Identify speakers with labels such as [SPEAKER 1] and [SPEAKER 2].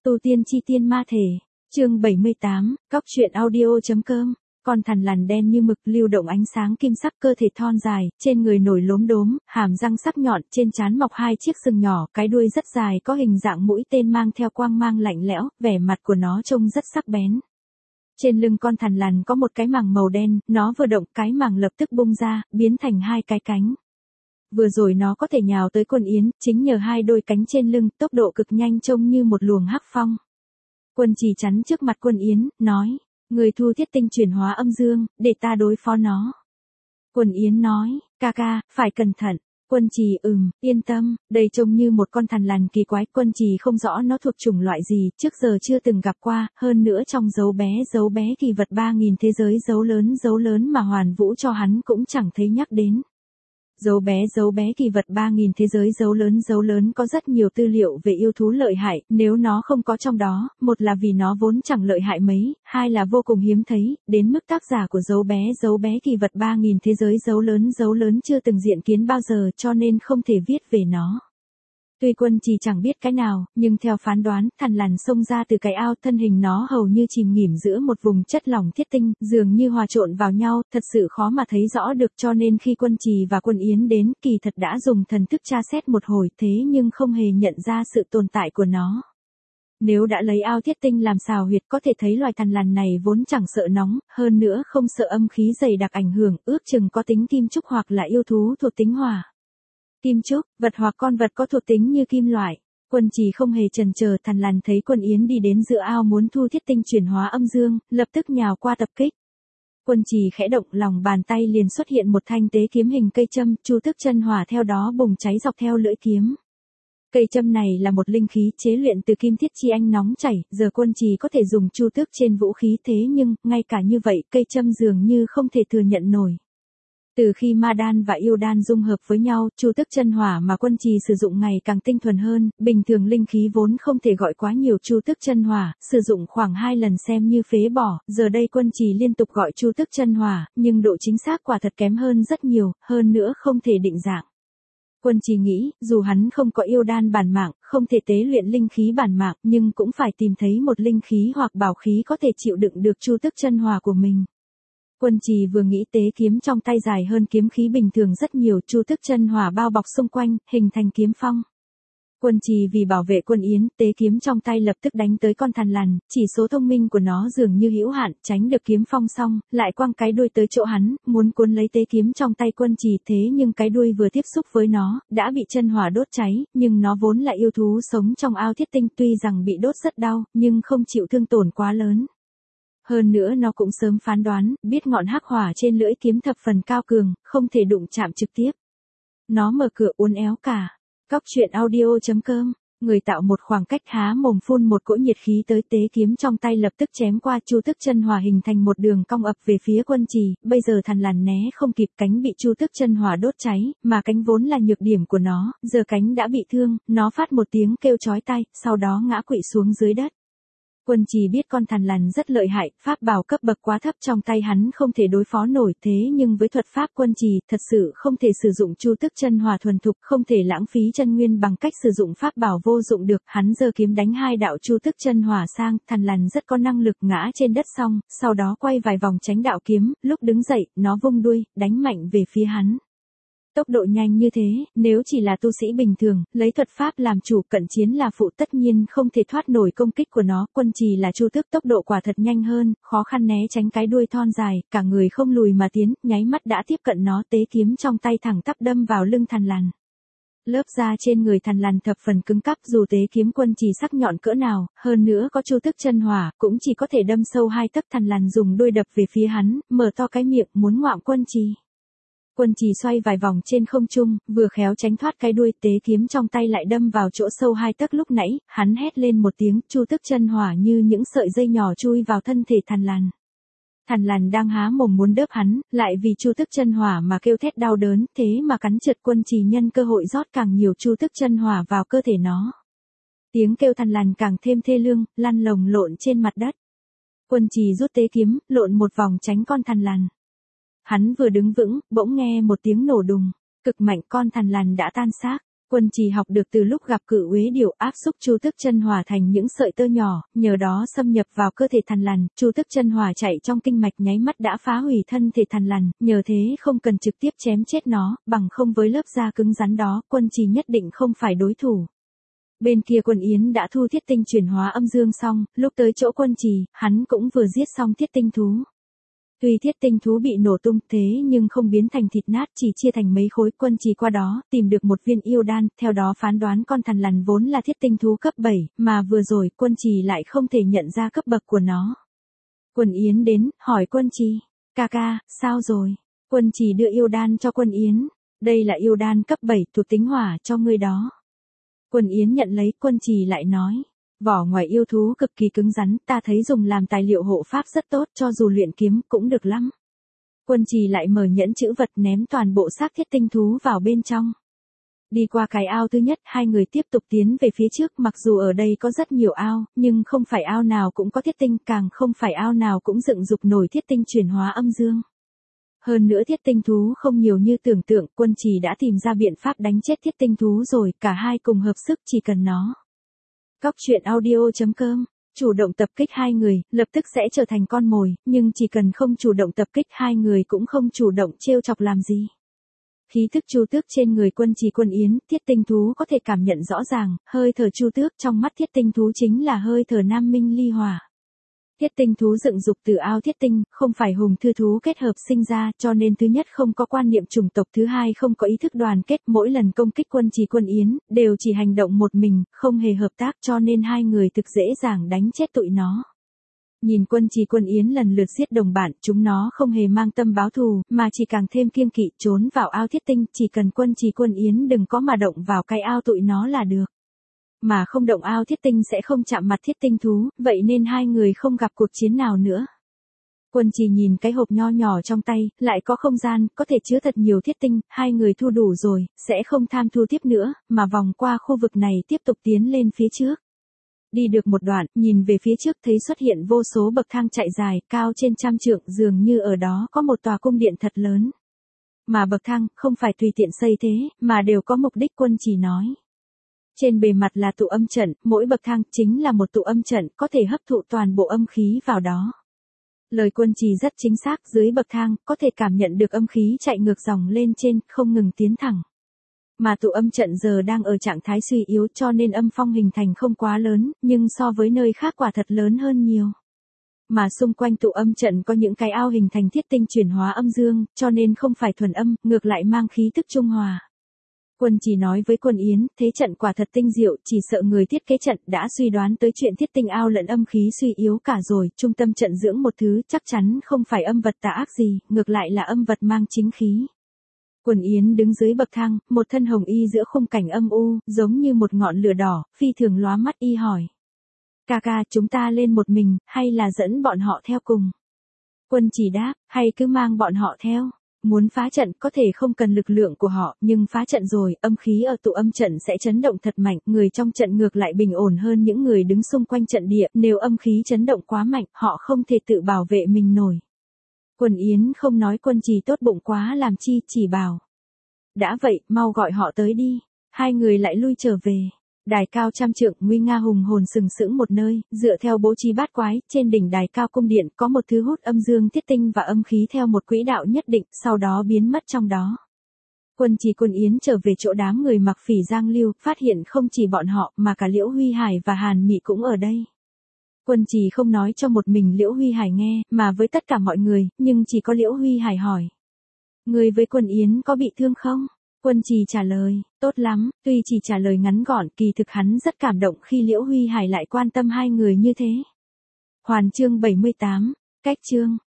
[SPEAKER 1] Tu tiên chi tiên ma thể, chương 78, cóc truyện audio.com. Con thằn lằn đen như mực lưu động ánh sáng kim sắc, cơ thể thon dài, trên người nổi lốm đốm, hàm răng sắc nhọn, trên trán mọc hai chiếc sừng nhỏ, cái đuôi rất dài có hình dạng mũi tên mang theo quang mang lạnh lẽo, vẻ mặt của nó trông rất sắc bén. Trên lưng con thằn lằn có một cái màng màu đen, nó vừa động cái màng lập tức bung ra, biến thành hai cái cánh. Vừa rồi nó có thể nhào tới Quân Yến, chính nhờ hai đôi cánh trên lưng, tốc độ cực nhanh trông như một luồng hắc phong. Quân Trì chắn trước mặt Quân Yến, nói, người thu thiết tinh chuyển hóa âm dương, để ta đối phó nó. Quân Yến nói, ca ca, phải cẩn thận. Quân Trì yên tâm, đây trông như một con thằn lằn kỳ quái, Quân Trì không rõ nó thuộc chủng loại gì, trước giờ chưa từng gặp qua, hơn nữa trong dấu bé kỳ vật 3000 thế giới dấu lớn mà Hoàn Vũ cho hắn cũng chẳng thấy nhắc đến. Dấu bé kỳ vật 3000 thế giới dấu lớn có rất nhiều tư liệu về yêu thú lợi hại, nếu nó không có trong đó, một là vì nó vốn chẳng lợi hại mấy, hai là vô cùng hiếm thấy, đến mức tác giả của dấu bé kỳ vật 3000 thế giới dấu lớn chưa từng diện kiến bao giờ, cho nên không thể viết về nó. Tuy Quân Trì chẳng biết cái nào, nhưng theo phán đoán, thằn lằn xông ra từ cái ao, thân hình nó hầu như chìm nghỉm giữa một vùng chất lỏng thiết tinh, dường như hòa trộn vào nhau, thật sự khó mà thấy rõ được, cho nên khi Quân Trì và Quân Yến đến, kỳ thật đã dùng thần thức tra xét một hồi, thế nhưng không hề nhận ra sự tồn tại của nó. Nếu đã lấy ao thiết tinh làm sào huyệt, có thể thấy loài thằn lằn này vốn chẳng sợ nóng, hơn nữa không sợ âm khí dày đặc ảnh hưởng, ước chừng có tính kim trúc hoặc là yêu thú thuộc tính hỏa. Kim trúc, vật hoặc con vật có thuộc tính như kim loại. Quân Trì không hề chần chờ, thằn lằn thấy Quân Yến đi đến giữa ao muốn thu thiết tinh chuyển hóa âm dương, lập tức nhào qua tập kích. Quân Trì khẽ động, lòng bàn tay liền xuất hiện một thanh tế kiếm hình cây châm, chu tước chân hỏa theo đó bùng cháy dọc theo lưỡi kiếm. Cây châm này là một linh khí chế luyện từ kim thiết chi anh nóng chảy, giờ Quân Trì có thể dùng chu tước trên vũ khí, thế nhưng, ngay cả như vậy, cây châm dường như không thể thừa nhận nổi. Từ khi ma đan và yêu đan dung hợp với nhau, chu tước chân hỏa mà Quân Trì sử dụng ngày càng tinh thuần hơn, bình thường linh khí vốn không thể gọi quá nhiều chu tước chân hỏa, sử dụng khoảng 2 lần xem như phế bỏ, giờ đây Quân Trì liên tục gọi chu tước chân hỏa, nhưng độ chính xác quả thật kém hơn rất nhiều, hơn nữa không thể định dạng. Quân Trì nghĩ, dù hắn không có yêu đan bản mạng, không thể tế luyện linh khí bản mạng, nhưng cũng phải tìm thấy một linh khí hoặc bảo khí có thể chịu đựng được chu tước chân hỏa của mình. Quân Trì vừa nghĩ, tế kiếm trong tay dài hơn kiếm khí bình thường rất nhiều, chu tước chân hỏa bao bọc xung quanh, hình thành kiếm phong. Quân Trì vì bảo vệ Quân Yến, tế kiếm trong tay lập tức đánh tới con thằn lằn, chỉ số thông minh của nó dường như hữu hạn, tránh được kiếm phong xong, lại quăng cái đuôi tới chỗ hắn, muốn cuốn lấy tế kiếm trong tay Quân Trì, thế nhưng cái đuôi vừa tiếp xúc với nó, đã bị chân hỏa đốt cháy, nhưng nó vốn là yêu thú sống trong ao thiết tinh, tuy rằng bị đốt rất đau, nhưng không chịu thương tổn quá lớn. Hơn nữa nó cũng sớm phán đoán, biết ngọn hắc hỏa trên lưỡi kiếm thập phần cao cường, không thể đụng chạm trực tiếp. Nó mở cửa uốn éo cả. Cóc truyện audio.com, người tạo một khoảng cách há mồm phun một cỗ nhiệt khí tới, tế kiếm trong tay lập tức chém qua, chu tước chân hỏa hình thành một đường cong ập về phía Quân Trì, bây giờ thằn lằn né không kịp, cánh bị chu tước chân hỏa đốt cháy, mà cánh vốn là nhược điểm của nó, giờ cánh đã bị thương, nó phát một tiếng kêu chói tai, sau đó ngã quỵ xuống dưới đất. Quân Trì biết con thằn lằn rất lợi hại, pháp bảo cấp bậc quá thấp trong tay hắn không thể đối phó nổi, thế nhưng với thuật pháp Quân Trì thật sự không thể sử dụng chu tước chân hỏa thuần thục, không thể lãng phí chân nguyên bằng cách sử dụng pháp bảo vô dụng được, hắn giơ kiếm đánh hai đạo chu tước chân hỏa sang, thằn lằn rất có năng lực, ngã trên đất xong, sau đó quay vài vòng tránh đạo kiếm, lúc đứng dậy, nó vung đuôi, đánh mạnh về phía hắn. Tốc độ nhanh như thế, nếu chỉ là tu sĩ bình thường, lấy thuật pháp làm chủ, cận chiến là phụ, tất nhiên không thể thoát nổi công kích của nó. Quân Trì là chu tước, tốc độ quả thật nhanh hơn, khó khăn né tránh cái đuôi thon dài, cả người không lùi mà tiến, nháy mắt đã tiếp cận nó, tế kiếm trong tay thẳng tắp đâm vào lưng thằn lằn. Lớp da trên người thằn lằn thập phần cứng cáp, dù tế kiếm Quân Trì sắc nhọn cỡ nào, hơn nữa có chu tước chân hỏa, cũng chỉ có thể đâm sâu 2 tấc. Thằn lằn dùng đuôi đập về phía hắn, mở to cái miệng muốn ngoạm Quân Trì. Quân Trì xoay vài vòng trên không trung, vừa khéo tránh thoát cái đuôi, tế kiếm trong tay lại đâm vào chỗ sâu 2 tấc lúc nãy, hắn hét lên một tiếng, chu tước chân hỏa như những sợi dây nhỏ chui vào thân thể thằn lằn. Thằn lằn đang há mồm muốn đớp hắn, lại vì chu tước chân hỏa mà kêu thét đau đớn, thế mà cắn trượt. Quân Trì nhân cơ hội rót càng nhiều chu tước chân hỏa vào cơ thể nó. Tiếng kêu thằn lằn càng thêm thê lương, lăn lồng lộn trên mặt đất. Quân Trì rút tế kiếm, lộn một vòng tránh con thằn lằn. Hắn vừa đứng vững, bỗng nghe một tiếng nổ đùng, cực mạnh, con thằn lằn đã tan xác. Quân Trì học được từ lúc gặp Cự Uế Điểu áp xúc Chu Tước Chân Hỏa thành những sợi tơ nhỏ, nhờ đó xâm nhập vào cơ thể Thằn Lằn, Chu Tước Chân Hỏa chạy trong kinh mạch nháy mắt đã phá hủy thân thể Thằn Lằn, nhờ thế không cần trực tiếp chém chết nó, bằng không với lớp da cứng rắn đó, Quân Trì nhất định không phải đối thủ. Bên kia Quân Yến đã thu thiết tinh chuyển hóa âm dương xong, lúc tới chỗ Quân Trì, hắn cũng vừa giết xong thiết tinh thú. Tuy thiết tinh thú bị nổ tung thế nhưng không biến thành thịt nát, chỉ chia thành mấy khối. Quân Trì qua đó, tìm được một viên yêu đan, theo đó phán đoán con Thằn Lằn vốn là thiết tinh thú cấp 7, mà vừa rồi Quân Trì lại không thể nhận ra cấp bậc của nó. Quân Yến đến, hỏi Quân Trì, ca ca, sao rồi? Quân Trì đưa yêu đan cho Quân Yến, đây là yêu đan cấp 7 thuộc tính hỏa cho ngươi đó. Quân Yến nhận lấy, Quân Trì lại nói. Vỏ ngoài yêu thú cực kỳ cứng rắn, ta thấy dùng làm tài liệu hộ pháp rất tốt, cho dù luyện kiếm cũng được lắm. Quân Trì lại mở nhẫn chữ vật ném toàn bộ xác thiết tinh thú vào bên trong. Đi qua cái ao thứ nhất, hai người tiếp tục tiến về phía trước, mặc dù ở đây có rất nhiều ao, nhưng không phải ao nào cũng có thiết tinh, càng không phải ao nào cũng dựng dục nổi thiết tinh chuyển hóa âm dương. Hơn nữa thiết tinh thú không nhiều như tưởng tượng, Quân Trì đã tìm ra biện pháp đánh chết thiết tinh thú rồi, cả hai cùng hợp sức chỉ cần nó. Cóc truyện audio.com, chủ động tập kích hai người, lập tức sẽ trở thành con mồi, nhưng chỉ cần không chủ động tập kích hai người cũng không chủ động trêu chọc làm gì. Khí thức Chu Tước trên người Quân Trì Quân Yến, thiết tinh thú có thể cảm nhận rõ ràng, hơi thở Chu Tước trong mắt thiết tinh thú chính là hơi thở nam minh ly hỏa. Thiết tinh thú dựng dục từ ao thiết tinh, không phải hùng thư thú kết hợp sinh ra, cho nên thứ nhất không có quan niệm chủng tộc, thứ hai không có ý thức đoàn kết, mỗi lần công kích Quân Trì Quân Yến, đều chỉ hành động một mình, không hề hợp tác, cho nên hai người thực dễ dàng đánh chết tụi nó. Nhìn Quân Trì Quân Yến lần lượt giết đồng bạn, chúng nó không hề mang tâm báo thù, mà chỉ càng thêm kiêng kỵ, trốn vào ao thiết tinh, chỉ cần Quân Trì Quân Yến đừng có mà động vào cái ao tụi nó là được. Mà không động ao thiết tinh sẽ không chạm mặt thiết tinh thú, vậy nên hai người không gặp cuộc chiến nào nữa. Quân Trì nhìn cái hộp nho nhỏ trong tay, lại có không gian, có thể chứa thật nhiều thiết tinh, hai người thu đủ rồi, sẽ không tham thu tiếp nữa, mà vòng qua khu vực này tiếp tục tiến lên phía trước. Đi được một đoạn, nhìn về phía trước thấy xuất hiện vô số bậc thang chạy dài, cao trên 100 trượng, dường như ở đó có một tòa cung điện thật lớn. Mà bậc thang, không phải tùy tiện xây thế, mà đều có mục đích, Quân Trì nói. Trên bề mặt là tụ âm trận, mỗi bậc thang chính là một tụ âm trận, có thể hấp thụ toàn bộ âm khí vào đó. Lời Quân Trì rất chính xác, dưới bậc thang, có thể cảm nhận được âm khí chạy ngược dòng lên trên, không ngừng tiến thẳng. Mà tụ âm trận giờ đang ở trạng thái suy yếu cho nên âm phong hình thành không quá lớn, nhưng so với nơi khác quả thật lớn hơn nhiều. Mà xung quanh tụ âm trận có những cái ao hình thành thiết tinh chuyển hóa âm dương, cho nên không phải thuần âm, ngược lại mang khí tức trung hòa. Quân Trì nói với Quân Yến, thế trận quả thật tinh diệu, chỉ sợ người thiết kế trận đã suy đoán tới chuyện thiết tinh ao lẫn âm khí suy yếu cả rồi, trung tâm trận dưỡng một thứ chắc chắn không phải âm vật tà ác gì, ngược lại là âm vật mang chính khí. Quân Yến đứng dưới bậc thang, một thân hồng y giữa khung cảnh âm u, giống như một ngọn lửa đỏ, phi thường lóa mắt, y hỏi. Ca ca, chúng ta lên một mình, hay là dẫn bọn họ theo cùng? Quân Trì đáp, hay cứ mang bọn họ theo. Muốn phá trận có thể không cần lực lượng của họ, nhưng phá trận rồi, âm khí ở tụ âm trận sẽ chấn động thật mạnh, người trong trận ngược lại bình ổn hơn những người đứng xung quanh trận địa, nếu âm khí chấn động quá mạnh, họ không thể tự bảo vệ mình nổi. Quân Yến không nói Quân Trì tốt bụng quá làm chi, chỉ bảo. Đã vậy, mau gọi họ tới đi. Hai người lại lui trở về. Đài cao 100 trượng, nguy nga hùng hồn sừng sững một nơi, dựa theo bố trí bát quái, trên đỉnh đài cao cung điện có một thứ hút âm dương thiết tinh và âm khí theo một quỹ đạo nhất định, sau đó biến mất trong đó. Quân Trì Quân Yến trở về chỗ đám người mặc phỉ Giang Lưu, phát hiện không chỉ bọn họ mà cả Liễu Huy Hải và Hàn Mị cũng ở đây. Quân Trì không nói cho một mình Liễu Huy Hải nghe, mà với tất cả mọi người, nhưng chỉ có Liễu Huy Hải hỏi. Người với Quân Yến có bị thương không? Quân Trì trả lời, tốt lắm, tuy chỉ trả lời ngắn gọn, kỳ thực hắn rất cảm động khi Liễu Huy Hải lại quan tâm hai người như thế. Hoàn chương 78, cách chương.